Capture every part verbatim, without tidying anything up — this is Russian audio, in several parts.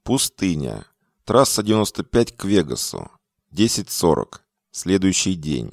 Пустыня. Трасса девяносто пять к Вегасу. десять сорок. Следующий день.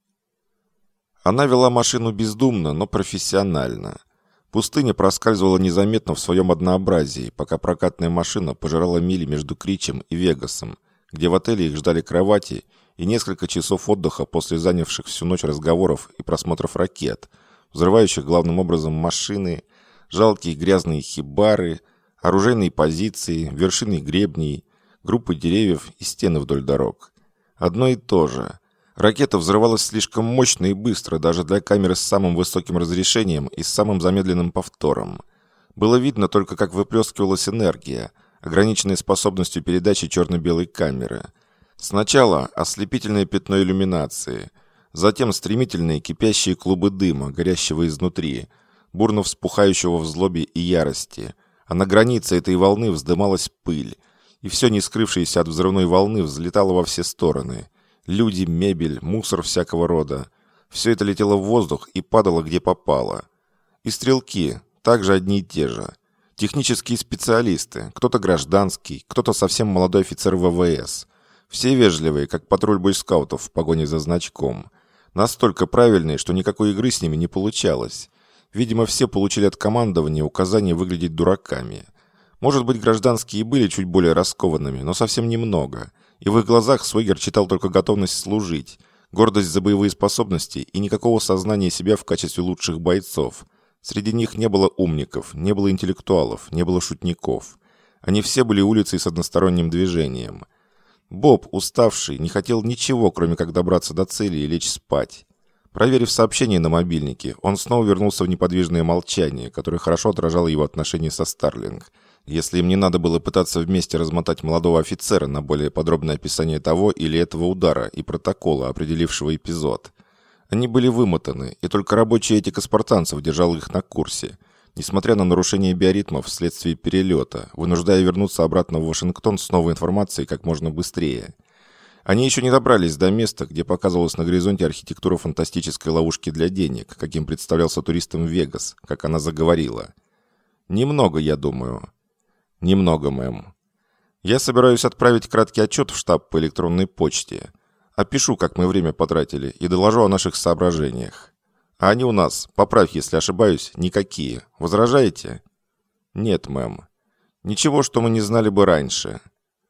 Она вела машину бездумно, но профессионально. Пустыня проскальзывала незаметно в своем однообразии, пока прокатная машина пожирала мили между Кричем и Вегасом, где в отеле их ждали кровати и несколько часов отдыха после занявших всю ночь разговоров и просмотров ракет, взрывающих главным образом машины, жалкие грязные хибары, оружейные позиции, вершины гребней, группы деревьев и стены вдоль дорог. Одно и то же. Ракета взрывалась слишком мощно и быстро даже для камеры с самым высоким разрешением и с самым замедленным повтором. Было видно только, как выплескивалась энергия, ограниченная способностью передачи черно-белой камеры. Сначала ослепительное пятно иллюминации, затем стремительные кипящие клубы дыма, горящего изнутри, бурно вспухающего в злобе и ярости, а на границе этой волны вздымалась пыль, и все не скрывшееся от взрывной волны взлетало во все стороны. Люди, мебель, мусор всякого рода. Все это летело в воздух и падало где попало. И стрелки, также одни и те же. Технические специалисты, кто-то гражданский, кто-то совсем молодой офицер ВВС. Все вежливые, как патруль бойскаутов в погоне за значком. Настолько правильные, что никакой игры с ними не получалось. Видимо, все получили от командования указание выглядеть дураками. Может быть, гражданские и были чуть более раскованными, но совсем немного. И в их глазах Свегер читал только готовность служить, гордость за боевые способности и никакого сознания себя в качестве лучших бойцов. Среди них не было умников, не было интеллектуалов, не было шутников. Они все были улицей с односторонним движением. Боб, уставший, не хотел ничего, кроме как добраться до цели и лечь спать. Проверив сообщение на мобильнике, он снова вернулся в неподвижное молчание, которое хорошо отражало его отношения со Старлинг. Если им не надо было пытаться вместе размотать молодого офицера на более подробное описание того или этого удара и протокола, определившего эпизод. Они были вымотаны, и только рабочая этика спартанцев держала их на курсе, несмотря на нарушение биоритмов вследствие перелета, вынуждая вернуться обратно в Вашингтон с новой информацией как можно быстрее. Они еще не добрались до места, где показывалась на горизонте архитектура фантастической ловушки для денег, каким представлялся туристам Вегас, как она заговорила. «Немного, я думаю». «Немного, мэм. Я собираюсь отправить краткий отчет в штаб по электронной почте. Опишу, как мы время потратили, и доложу о наших соображениях. А они у нас, поправь, если ошибаюсь, никакие. Возражаете?» «Нет, мэм. Ничего, что мы не знали бы раньше.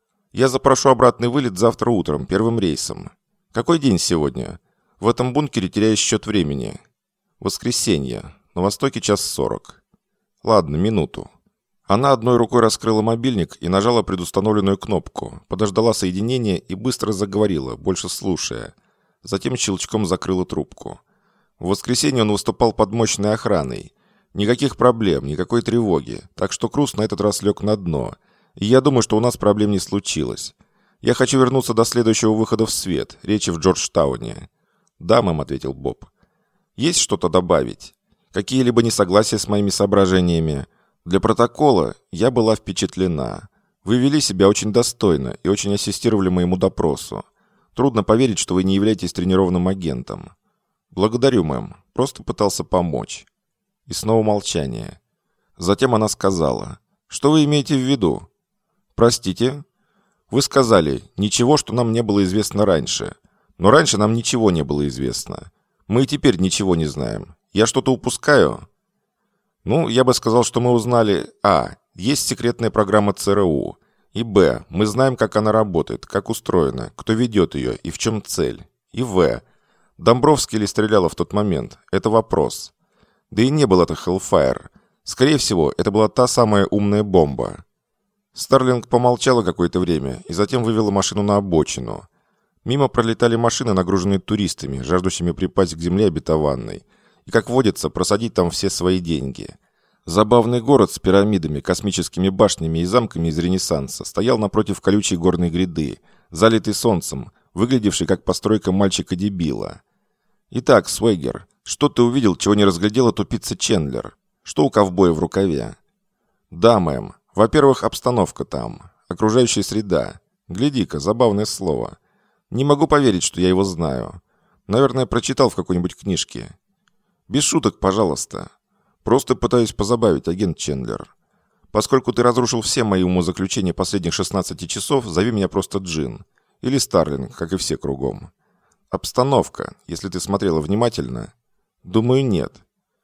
Я запрошу обратный вылет завтра утром, первым рейсом. Какой день сегодня? В этом бункере теряю счет времени. Воскресенье. На востоке час сорок. Ладно, минуту». Она одной рукой раскрыла мобильник и нажала предустановленную кнопку, подождала соединения и быстро заговорила, больше слушая. Затем щелчком закрыла трубку. В воскресенье он выступал под мощной охраной. Никаких проблем, никакой тревоги, так что Круз на этот раз лег на дно. И я думаю, что у нас проблем не случилось. Я хочу вернуться до следующего выхода в свет, речи в Джорджтауне. «Да, мэм», — ответил Боб. «Есть что-то добавить? Какие-либо несогласия с моими соображениями? Для протокола я была впечатлена. Вы вели себя очень достойно и очень ассистировали моему допросу. Трудно поверить, что вы не являетесь тренированным агентом. Благодарю, мэм. Просто пытался помочь». И снова молчание. Затем она сказала: «Что вы имеете в виду?» «Простите?» «Вы сказали, ничего, что нам не было известно раньше. Но раньше нам ничего не было известно. Мы и теперь ничего не знаем. Я что-то упускаю?» «Ну, я бы сказал, что мы узнали: а. Есть секретная программа ЦРУ, и б. Мы знаем, как она работает, как устроена, кто ведет ее и в чем цель, и в. Домбровский ли стреляла в тот момент? Это вопрос. Да и не был это Hellfire. Скорее всего, это была та самая умная бомба». Старлинг помолчала какое-то время и затем вывела машину на обочину. Мимо пролетали машины, нагруженные туристами, жаждущими припасть к земле обетованной, и, как водится, просадить там все свои деньги. Забавный город с пирамидами, космическими башнями и замками из Ренессанса стоял напротив колючей горной гряды, залитый солнцем, выглядевший как постройка мальчика-дебила. «Итак, Свегер, что ты увидел, чего не разглядела тупица Чендлер? Что у ковбоя в рукаве?» «Да, мэм. Во-первых, обстановка там, окружающая среда. Гляди-ка, забавное слово. Не могу поверить, что я его знаю. Наверное, прочитал в какой-нибудь книжке. Без шуток, пожалуйста. Просто пытаюсь позабавить, агент Чендлер. Поскольку ты разрушил все мои умозаключения последних шестнадцати часов, зови меня просто Джин. Или Старлинг, как и все кругом. Обстановка, если ты смотрела внимательно? Думаю, нет.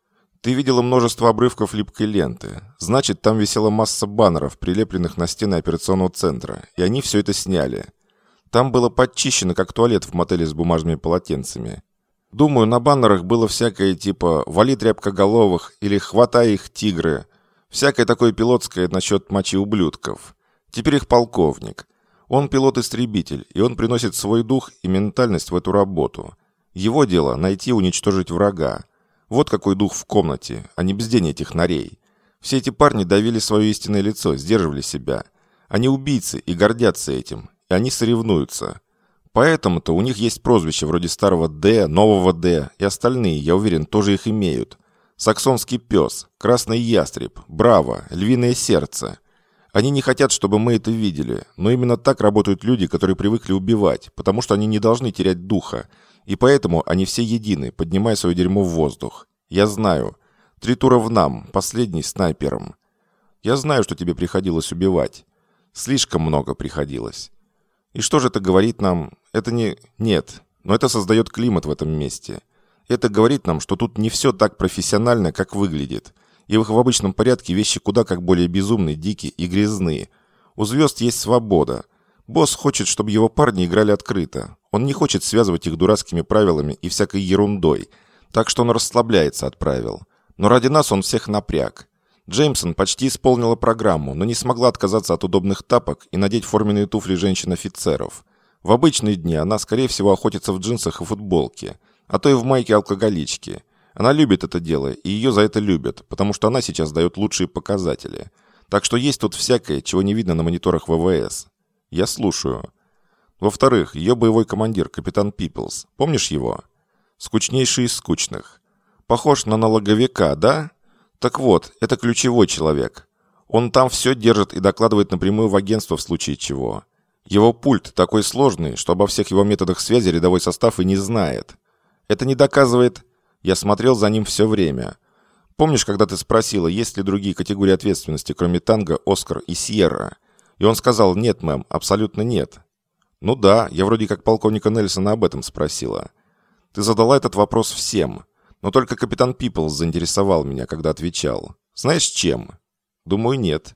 Ты видела множество обрывков липкой ленты. Значит, там висела масса баннеров, прилепленных на стены операционного центра, и они все это сняли. Там было подчищено, как туалет в мотеле с бумажными полотенцами. Думаю, на баннерах было всякое типа «Вали тряпкоголовых» или «Хватай их, тигры». Всякое такое пилотское насчет мочи ублюдков. Теперь их полковник. Он пилот-истребитель, и он приносит свой дух и ментальность в эту работу. Его дело – найти и уничтожить врага. Вот какой дух в комнате, а не бздение этих норей. Все эти парни давили свое истинное лицо, сдерживали себя. Они убийцы и гордятся этим, и они соревнуются. Поэтому-то у них есть прозвища вроде старого Д, нового Д, и остальные, я уверен, тоже их имеют. Саксонский пес, красный ястреб, браво, львиное сердце. Они не хотят, чтобы мы это видели, но именно так работают люди, которые привыкли убивать, потому что они не должны терять духа, и поэтому они все едины, поднимая свое дерьмо в воздух. Я знаю. Три тура в нам, последний снайпером. Я знаю, что тебе приходилось убивать. Слишком много приходилось. И что же это говорит нам? Это не... Нет, но это создает климат в этом месте. Это говорит нам, что тут не все так профессионально, как выглядит. И в их в обычном порядке вещи куда как более безумные, дикие и грязные. У звезд есть свобода. Босс хочет, чтобы его парни играли открыто. Он не хочет связывать их дурацкими правилами и всякой ерундой. Так что он расслабляется от правил. Но ради нас он всех напряг. Джеймсон почти исполнила программу, но не смогла отказаться от удобных тапок и надеть форменные туфли женщин-офицеров. В обычные дни она, скорее всего, охотится в джинсах и футболке. А то и в майке алкоголички. Она любит это дело, и ее за это любят, потому что она сейчас дает лучшие показатели. Так что есть тут всякое, чего не видно на мониторах ВВС. Я слушаю. Во-вторых, ее боевой командир, капитан Пиплс. Помнишь его? Скучнейший из скучных. Похож на налоговика, да? Так вот, это ключевой человек. Он там все держит и докладывает напрямую в агентство в случае чего. Его пульт такой сложный, что обо всех его методах связи рядовой состав и не знает. Это не доказывает... Я смотрел за ним все время. Помнишь, когда ты спросила, есть ли другие категории ответственности, кроме Танго, Оскар и Сьерра? И он сказал, нет, мэм, абсолютно нет. Ну да, я вроде как полковника Нельсона об этом спросила. Ты задала этот вопрос всем. Но только капитан Пиплс заинтересовал меня, когда отвечал. Знаешь, чем? Думаю, нет.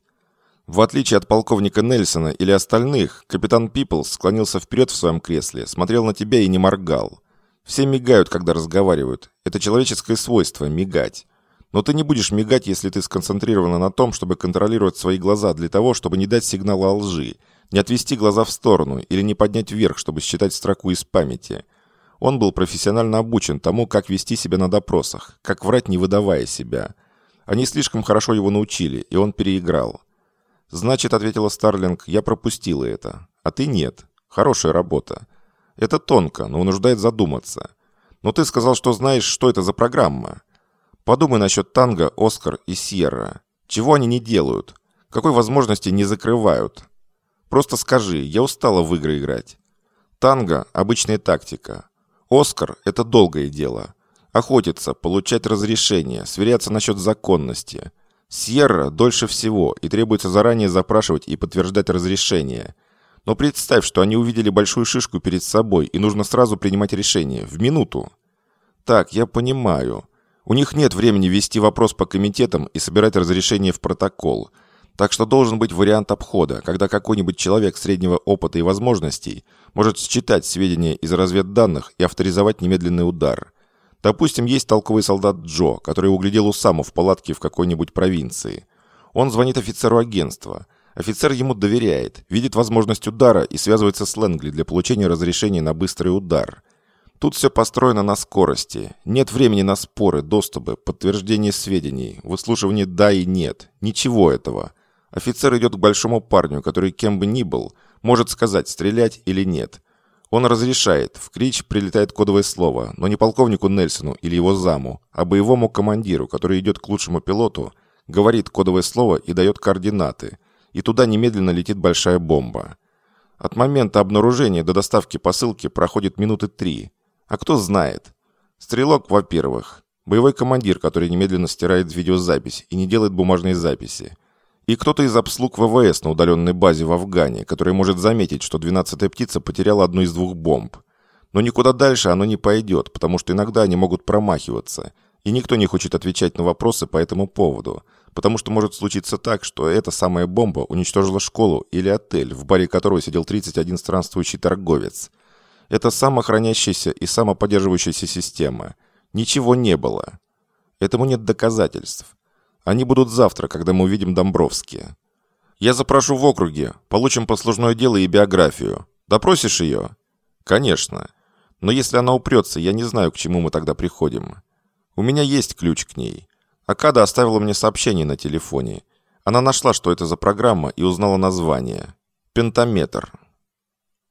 В отличие от полковника Нельсона или остальных, капитан Пиплс склонился вперед в своем кресле, смотрел на тебя и не моргал. Все мигают, когда разговаривают. Это человеческое свойство – мигать. Но ты не будешь мигать, если ты сконцентрирована на том, чтобы контролировать свои глаза для того, чтобы не дать сигнала о лжи, не отвести глаза в сторону или не поднять вверх, чтобы считать строку из памяти. Он был профессионально обучен тому, как вести себя на допросах, как врать, не выдавая себя. Они слишком хорошо его научили, и он переиграл. «Значит, — ответила Старлинг, — я пропустила это. А ты нет. Хорошая работа. Это тонко, но вынуждает задуматься. Но ты сказал, что знаешь, что это за программа. Подумай насчет Танго, Оскар и Сьерра. Чего они не делают? Какой возможности не закрывают? Просто скажи, я устала в игры играть. Танго – обычная тактика. Оскар – это долгое дело. Охотиться, получать разрешение, сверяться насчет законности. Сьерра дольше всего, и требуется заранее запрашивать и подтверждать разрешение. Но представь, что они увидели большую шишку перед собой, и нужно сразу принимать решение. В минуту. Так, я понимаю. У них нет времени вести вопрос по комитетам и собирать разрешение в протокол. Так что должен быть вариант обхода, когда какой-нибудь человек среднего опыта и возможностей может считать сведения из разведданных и авторизовать немедленный удар. Допустим, есть толковый солдат Джо, который углядел Усаму в палатке в какой-нибудь провинции. Он звонит офицеру агентства. Офицер ему доверяет, видит возможность удара и связывается с Лэнгли для получения разрешения на быстрый удар. Тут все построено на скорости. Нет времени на споры, доступы, подтверждение сведений, выслушивание «да» и «нет». Ничего этого. Офицер идет к большому парню, который кем бы ни был, может сказать, стрелять или нет. Он разрешает, в крич прилетает кодовое слово, но не полковнику Нельсону или его заму, а боевому командиру, который идет к лучшему пилоту, говорит кодовое слово и дает координаты. И туда немедленно летит большая бомба. От момента обнаружения до доставки посылки проходит минуты три. А кто знает? Стрелок, во-первых. Боевой командир, который немедленно стирает видеозапись и не делает бумажные записи. И кто-то из обслуг ВВС на удаленной базе в Афгане, который может заметить, что двенадцатая птица потеряла одну из двух бомб. Но никуда дальше оно не пойдет, потому что иногда они могут промахиваться, и никто не хочет отвечать на вопросы по этому поводу, потому что может случиться так, что эта самая бомба уничтожила школу или отель, в баре которого сидел тридцать один странствующий торговец. Это самохранящаяся и самоподдерживающаяся система. Ничего не было. Этому нет доказательств. Они будут завтра, когда мы увидим Домбровские. Я запрошу в округе, получим послужное дело и биографию. Допросишь ее? Конечно. Но если она упрется, я не знаю, к чему мы тогда приходим. У меня есть ключ к ней. Акада оставила мне сообщение на телефоне. Она нашла, что это за программа, и узнала название. Пентаметр.